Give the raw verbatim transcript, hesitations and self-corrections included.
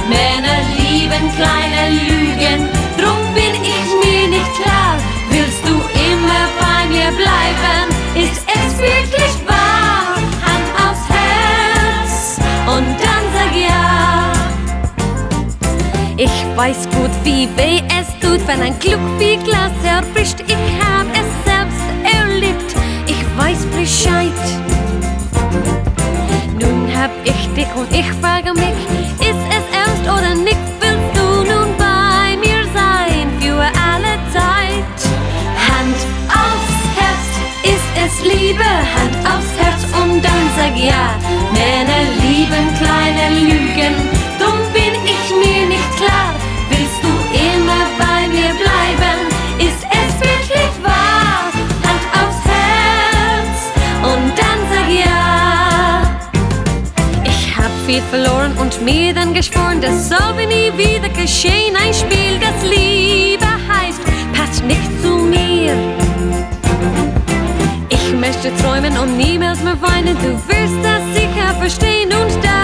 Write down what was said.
Männer lieben kleine Lügen, drum bin ich mir nicht klar. Willst du immer bei mir bleiben? Ist es wirklich wahr? Hand aufs Herz und dann sag ja. Ich weiß gut, wie weh es tut, wenn ein Glück wie Glas zerbricht. Ich hab es selbst erlebt, ich weiß Bescheid. Nun hab ich dich und ich frage mich, ist es ernst oder nicht? Willst du nun bei mir sein für alle Zeit? Hand aufs Herz, ist es Liebe? Hand aufs Herz und dann sag ja. Männer lieben kleine Lügen, drum bin ich mir nicht klar. Willst du immer bei mir bleiben? Ist es wirklich wahr? Hand aufs Herz und dann sag ja. Ich hab viel verloren und mir dann geschworen, das soll mir nie wieder geschehen. Ein Spiel, das Liebe heißt, passt nicht zu mir. Ich möchte träumen und niemals mehr weinen, du wirst das sicher verstehen und da